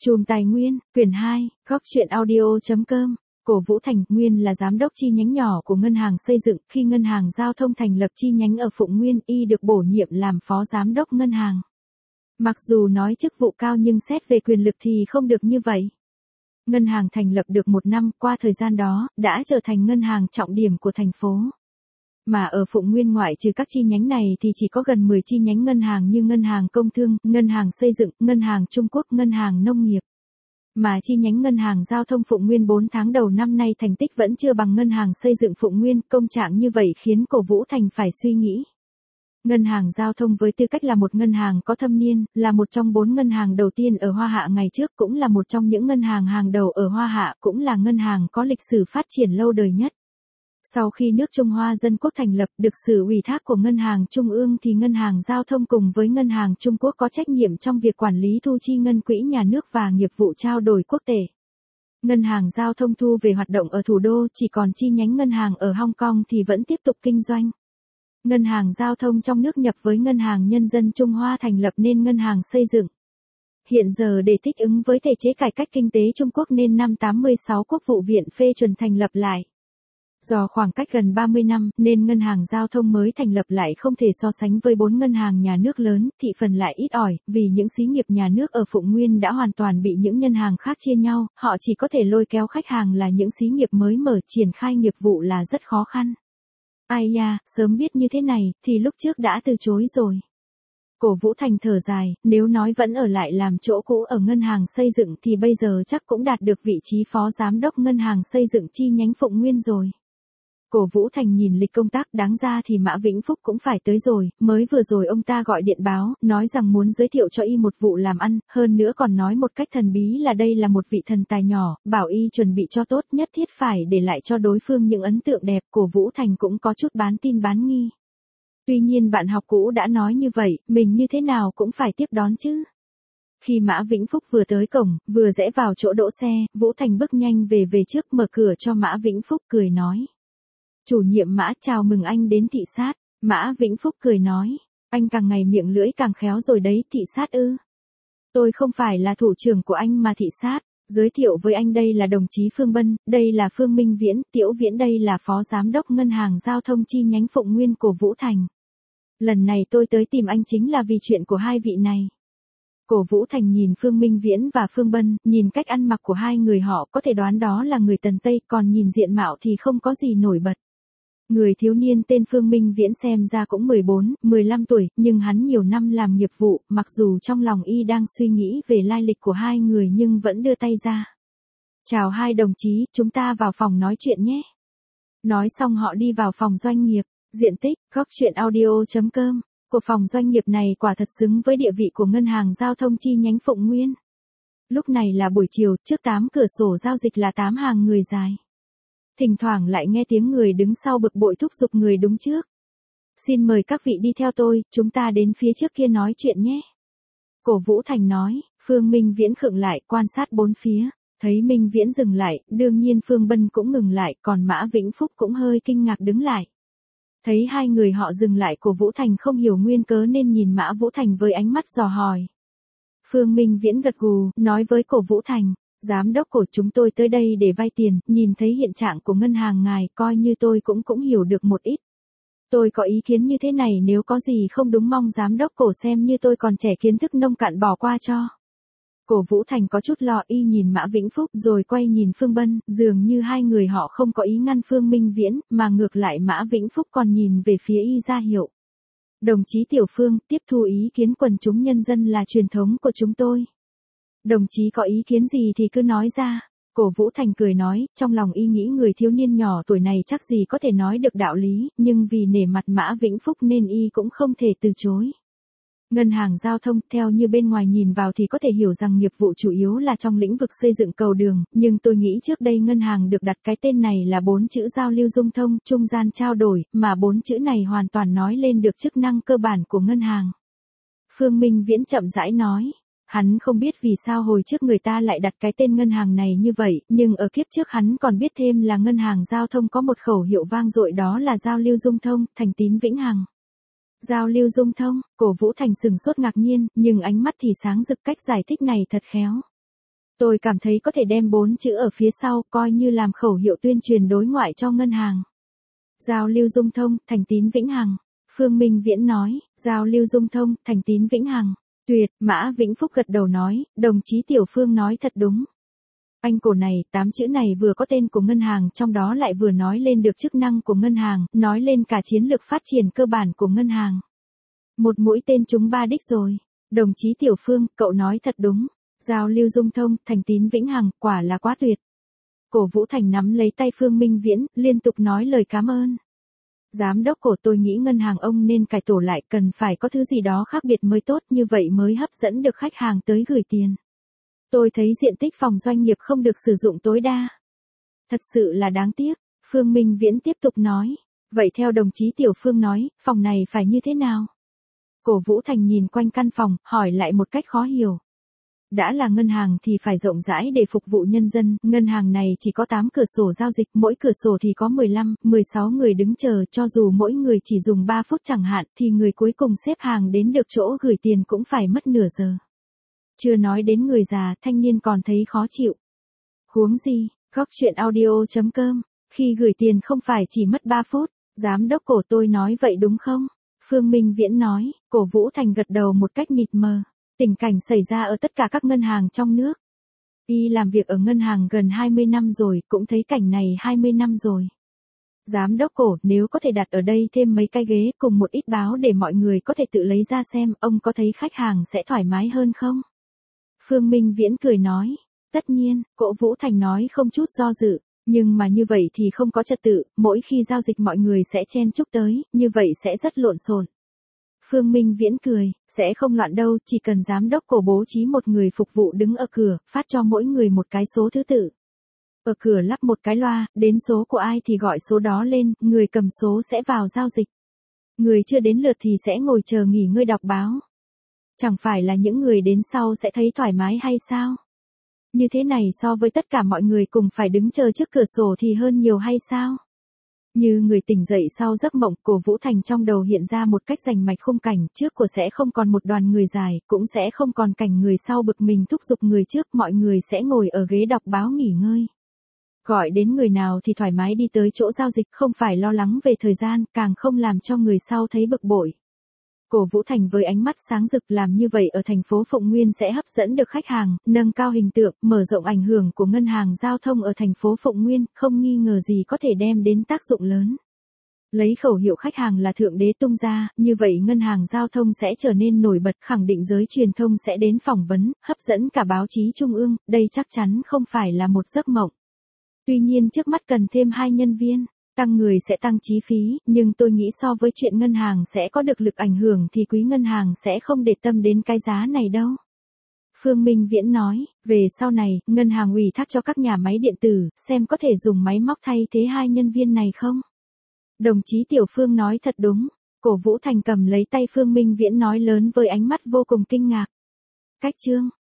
Chùm Tài Nguyên, quyển 2, góc truyện audio.com. Cổ Vũ Thành, nguyên là giám đốc chi nhánh nhỏ của ngân hàng xây dựng, khi ngân hàng giao thông thành lập chi nhánh ở Phụng Nguyên, y được bổ nhiệm làm phó giám đốc ngân hàng. Mặc dù nói chức vụ cao nhưng xét về quyền lực thì không được như vậy. Ngân hàng thành lập được 1 năm, qua thời gian đó, đã trở thành ngân hàng trọng điểm của thành phố. Mà ở Phụng Nguyên ngoại trừ các chi nhánh này thì chỉ có gần 10 chi nhánh ngân hàng như Ngân hàng Công Thương, Ngân hàng Xây dựng, Ngân hàng Trung Quốc, Ngân hàng Nông nghiệp. Mà chi nhánh Ngân hàng Giao thông Phụng Nguyên 4 tháng đầu năm nay thành tích vẫn chưa bằng Ngân hàng Xây dựng Phụng Nguyên, công trạng như vậy khiến Cổ Vũ Thành phải suy nghĩ. Ngân hàng Giao thông với tư cách là một ngân hàng có thâm niên, là một trong 4 ngân hàng đầu tiên ở Hoa Hạ ngày trước, cũng là một trong những ngân hàng hàng đầu ở Hoa Hạ, cũng là ngân hàng có lịch sử phát triển lâu đời nhất. Sau khi nước Trung Hoa Dân Quốc thành lập, được sự ủy thác của Ngân hàng Trung ương thì Ngân hàng Giao thông cùng với Ngân hàng Trung Quốc có trách nhiệm trong việc quản lý thu chi ngân quỹ nhà nước và nghiệp vụ trao đổi quốc tệ. Ngân hàng Giao thông thu về hoạt động ở thủ đô, chỉ còn chi nhánh ngân hàng ở Hong Kong thì vẫn tiếp tục kinh doanh. Ngân hàng Giao thông trong nước nhập với Ngân hàng Nhân dân Trung Hoa thành lập nên Ngân hàng Xây dựng. Hiện giờ để thích ứng với thể chế cải cách kinh tế Trung Quốc nên năm 86 Quốc vụ viện phê chuẩn thành lập lại. Do khoảng cách gần 30 năm nên Ngân hàng Giao thông mới thành lập lại không thể so sánh với 4 ngân hàng nhà nước lớn, thị phần lại ít ỏi, vì những xí nghiệp nhà nước ở Phụng Nguyên đã hoàn toàn bị những ngân hàng khác chia nhau, họ chỉ có thể lôi kéo khách hàng là những xí nghiệp mới mở, triển khai nghiệp vụ là rất khó khăn. Ai da, sớm biết như thế này, thì lúc trước đã từ chối rồi. Cổ Vũ Thành thở dài, nếu nói vẫn ở lại làm chỗ cũ ở ngân hàng xây dựng thì bây giờ chắc cũng đạt được vị trí phó giám đốc ngân hàng xây dựng chi nhánh Phụng Nguyên rồi. Cổ Vũ Thành nhìn lịch công tác, đáng ra thì Mã Vĩnh Phúc cũng phải tới rồi, mới vừa rồi ông ta gọi điện báo, nói rằng muốn giới thiệu cho y một vụ làm ăn, hơn nữa còn nói một cách thần bí là đây là một vị thần tài nhỏ, bảo y chuẩn bị cho tốt, nhất thiết phải để lại cho đối phương những ấn tượng đẹp. Cổ Vũ Thành cũng có chút bán tin bán nghi. Tuy nhiên bạn học cũ đã nói như vậy, mình như thế nào cũng phải tiếp đón chứ. Khi Mã Vĩnh Phúc vừa tới cổng, vừa rẽ vào chỗ đỗ xe, Vũ Thành bước nhanh về trước, mở cửa cho Mã Vĩnh Phúc, cười nói. Chủ nhiệm Mã, chào mừng anh đến thị sát. Mã Vĩnh Phúc cười nói, anh càng ngày miệng lưỡi càng khéo rồi đấy. Thị sát ư? Tôi không phải là thủ trưởng của anh mà thị sát. Giới thiệu với anh, đây là đồng chí Phương Bân, đây là Phương Minh Viễn, Tiểu Viễn đây là phó giám đốc ngân hàng giao thông chi nhánh Phụng Nguyên của Vũ Thành. Lần này tôi tới tìm anh chính là vì chuyện của hai vị này. Cổ Vũ Thành nhìn Phương Minh Viễn và Phương Bân, nhìn cách ăn mặc của hai người họ có thể đoán đó là người Tần Tây, còn nhìn diện mạo thì không có gì nổi bật. Người thiếu niên tên Phương Minh Viễn xem ra cũng 14, 15 tuổi, nhưng hắn nhiều năm làm nghiệp vụ, mặc dù trong lòng y đang suy nghĩ về lai lịch của hai người nhưng vẫn đưa tay ra. Chào hai đồng chí, chúng ta vào phòng nói chuyện nhé. Nói xong họ đi vào phòng doanh nghiệp, diện tích, góc truyện audio.com. Của phòng doanh nghiệp này quả thật xứng với địa vị của ngân hàng giao thông chi nhánh Phụng Nguyên. Lúc này là buổi chiều, trước 8 cửa sổ giao dịch là 8 hàng người dài. Thỉnh thoảng lại nghe tiếng người đứng sau bực bội thúc giục người đứng trước. Xin mời các vị đi theo tôi, chúng ta đến phía trước kia nói chuyện nhé. Cổ Vũ Thành nói. Phương Minh Viễn khựng lại, quan sát bốn phía. Thấy Minh Viễn dừng lại, đương nhiên Phương Bân cũng ngừng lại, còn Mã Vĩnh Phúc cũng hơi kinh ngạc đứng lại. Thấy hai người họ dừng lại, Cổ Vũ Thành không hiểu nguyên cớ nên nhìn Mã Vũ Thành với ánh mắt dò hỏi. Phương Minh Viễn gật gù, nói với Cổ Vũ Thành. Giám đốc Cổ, chúng tôi tới đây để vay tiền, nhìn thấy hiện trạng của ngân hàng ngài, coi như tôi cũng hiểu được một ít. Tôi có ý kiến như thế này, nếu có gì không đúng mong giám đốc Cổ xem như tôi còn trẻ kiến thức nông cạn bỏ qua cho. Cổ Vũ Thành có chút lo, y nhìn Mã Vĩnh Phúc rồi quay nhìn Phương Bân, dường như hai người họ không có ý ngăn Phương Minh Viễn, mà ngược lại Mã Vĩnh Phúc còn nhìn về phía y ra hiệu. Đồng chí Tiểu Phương, tiếp thu ý kiến quần chúng nhân dân là truyền thống của chúng tôi. Đồng chí có ý kiến gì thì cứ nói ra. Cổ Vũ Thành cười nói, trong lòng y nghĩ người thiếu niên nhỏ tuổi này chắc gì có thể nói được đạo lý, nhưng vì nể mặt Mã Vĩnh Phúc nên y cũng không thể từ chối. Ngân hàng giao thông, theo như bên ngoài nhìn vào thì có thể hiểu rằng nghiệp vụ chủ yếu là trong lĩnh vực xây dựng cầu đường, nhưng tôi nghĩ trước đây ngân hàng được đặt cái tên này là 4 chữ giao lưu dung thông, trung gian trao đổi, mà 4 chữ này hoàn toàn nói lên được chức năng cơ bản của ngân hàng. Phương Minh Viễn chậm rãi nói. Hắn không biết vì sao hồi trước người ta lại đặt cái tên ngân hàng này như vậy, nhưng ở kiếp trước hắn còn biết thêm là ngân hàng giao thông có một khẩu hiệu vang dội, đó là giao lưu dung thông, thành tín vĩnh hằng. Giao lưu dung thông, Cổ Vũ Thành sừng sốt ngạc nhiên, nhưng ánh mắt thì sáng rực, cách giải thích này thật khéo. Tôi cảm thấy có thể đem 4 chữ ở phía sau coi như làm khẩu hiệu tuyên truyền đối ngoại cho ngân hàng. Giao lưu dung thông, thành tín vĩnh hằng. Phương Minh Viễn nói, giao lưu dung thông, thành tín vĩnh hằng. Tuyệt, Mã Vĩnh Phúc gật đầu nói, đồng chí Tiểu Phương nói thật đúng. Anh cổ này, 8 chữ này vừa có tên của ngân hàng, trong đó lại vừa nói lên được chức năng của ngân hàng, nói lên cả chiến lược phát triển cơ bản của ngân hàng. Một mũi tên trúng 3 đích rồi. Đồng chí Tiểu Phương, cậu nói thật đúng. Giao lưu dung thông, thành tín vĩnh hằng, quả là quá tuyệt. Cổ Vũ Thành nắm lấy tay Phương Minh Viễn, liên tục nói lời cảm ơn. Giám đốc Cổ, tôi nghĩ ngân hàng ông nên cải tổ lại, cần phải có thứ gì đó khác biệt mới tốt, như vậy mới hấp dẫn được khách hàng tới gửi tiền. Tôi thấy diện tích phòng doanh nghiệp không được sử dụng tối đa. Thật sự là đáng tiếc. Phương Minh Viễn tiếp tục nói. Vậy theo đồng chí Tiểu Phương nói, phòng này phải như thế nào? Cổ Vũ Thành nhìn quanh căn phòng, hỏi lại một cách khó hiểu. Đã là ngân hàng thì phải rộng rãi để phục vụ nhân dân, ngân hàng này chỉ có 8 cửa sổ giao dịch, mỗi cửa sổ thì có 15, 16 người đứng chờ, cho dù mỗi người chỉ dùng 3 phút chẳng hạn, thì người cuối cùng xếp hàng đến được chỗ gửi tiền cũng phải mất nửa giờ. Chưa nói đến người già, thanh niên còn thấy khó chịu. Huống gì, góc chuyện audio.com, khi gửi tiền không phải chỉ mất 3 phút, giám đốc Cổ tôi nói vậy đúng không? Phương Minh Viễn nói, Cổ Vũ Thành gật đầu một cách mịt mờ. Tình cảnh xảy ra ở tất cả các ngân hàng trong nước. Y làm việc ở ngân hàng gần 20 năm rồi, cũng thấy cảnh này 20 năm rồi. Giám đốc Cổ, nếu có thể đặt ở đây thêm mấy cái ghế cùng một ít báo để mọi người có thể tự lấy ra xem, ông có thấy khách hàng sẽ thoải mái hơn không? Phương Minh Viễn cười nói, tất nhiên, Cổ Vũ Thành nói không chút do dự, nhưng mà như vậy thì không có trật tự, mỗi khi giao dịch mọi người sẽ chen chúc tới, như vậy sẽ rất lộn xộn. Phương Minh Viễn cười, sẽ không loạn đâu, chỉ cần giám đốc Cổ bố trí một người phục vụ đứng ở cửa, phát cho mỗi người một cái số thứ tự. Ở cửa lắp một cái loa, đến số của ai thì gọi số đó lên, người cầm số sẽ vào giao dịch. Người chưa đến lượt thì sẽ ngồi chờ nghỉ ngơi đọc báo. Chẳng phải là những người đến sau sẽ thấy thoải mái hay sao? Như thế này so với tất cả mọi người cùng phải đứng chờ trước cửa sổ thì hơn nhiều hay sao? Như người tỉnh dậy sau giấc mộng, Cổ Vũ Thành trong đầu hiện ra một cách rành mạch khung cảnh, trước của sẽ không còn một đoàn người dài, cũng sẽ không còn cảnh người sau bực mình thúc giục người trước, mọi người sẽ ngồi ở ghế đọc báo nghỉ ngơi. Gọi đến người nào thì thoải mái đi tới chỗ giao dịch, không phải lo lắng về thời gian, càng không làm cho người sau thấy bực bội. Cổ Vũ Thành với ánh mắt sáng rực làm như vậy ở thành phố Phụng Nguyên sẽ hấp dẫn được khách hàng, nâng cao hình tượng, mở rộng ảnh hưởng của ngân hàng giao thông ở thành phố Phụng Nguyên, không nghi ngờ gì có thể đem đến tác dụng lớn. Lấy khẩu hiệu khách hàng là thượng đế tung ra, như vậy ngân hàng giao thông sẽ trở nên nổi bật, khẳng định giới truyền thông sẽ đến phỏng vấn, hấp dẫn cả báo chí trung ương, đây chắc chắn không phải là một giấc mộng. Tuy nhiên trước mắt cần thêm 2 nhân viên. Tăng người sẽ tăng chi phí, nhưng tôi nghĩ so với chuyện ngân hàng sẽ có được lực ảnh hưởng thì quý ngân hàng sẽ không để tâm đến cái giá này đâu. Phương Minh Viễn nói, về sau này, ngân hàng ủy thác cho các nhà máy điện tử, xem có thể dùng máy móc thay thế 2 nhân viên này không? Đồng chí Tiểu Phương nói thật đúng. Cổ Vũ Thành cầm lấy tay Phương Minh Viễn nói lớn với ánh mắt vô cùng kinh ngạc. Cách chương.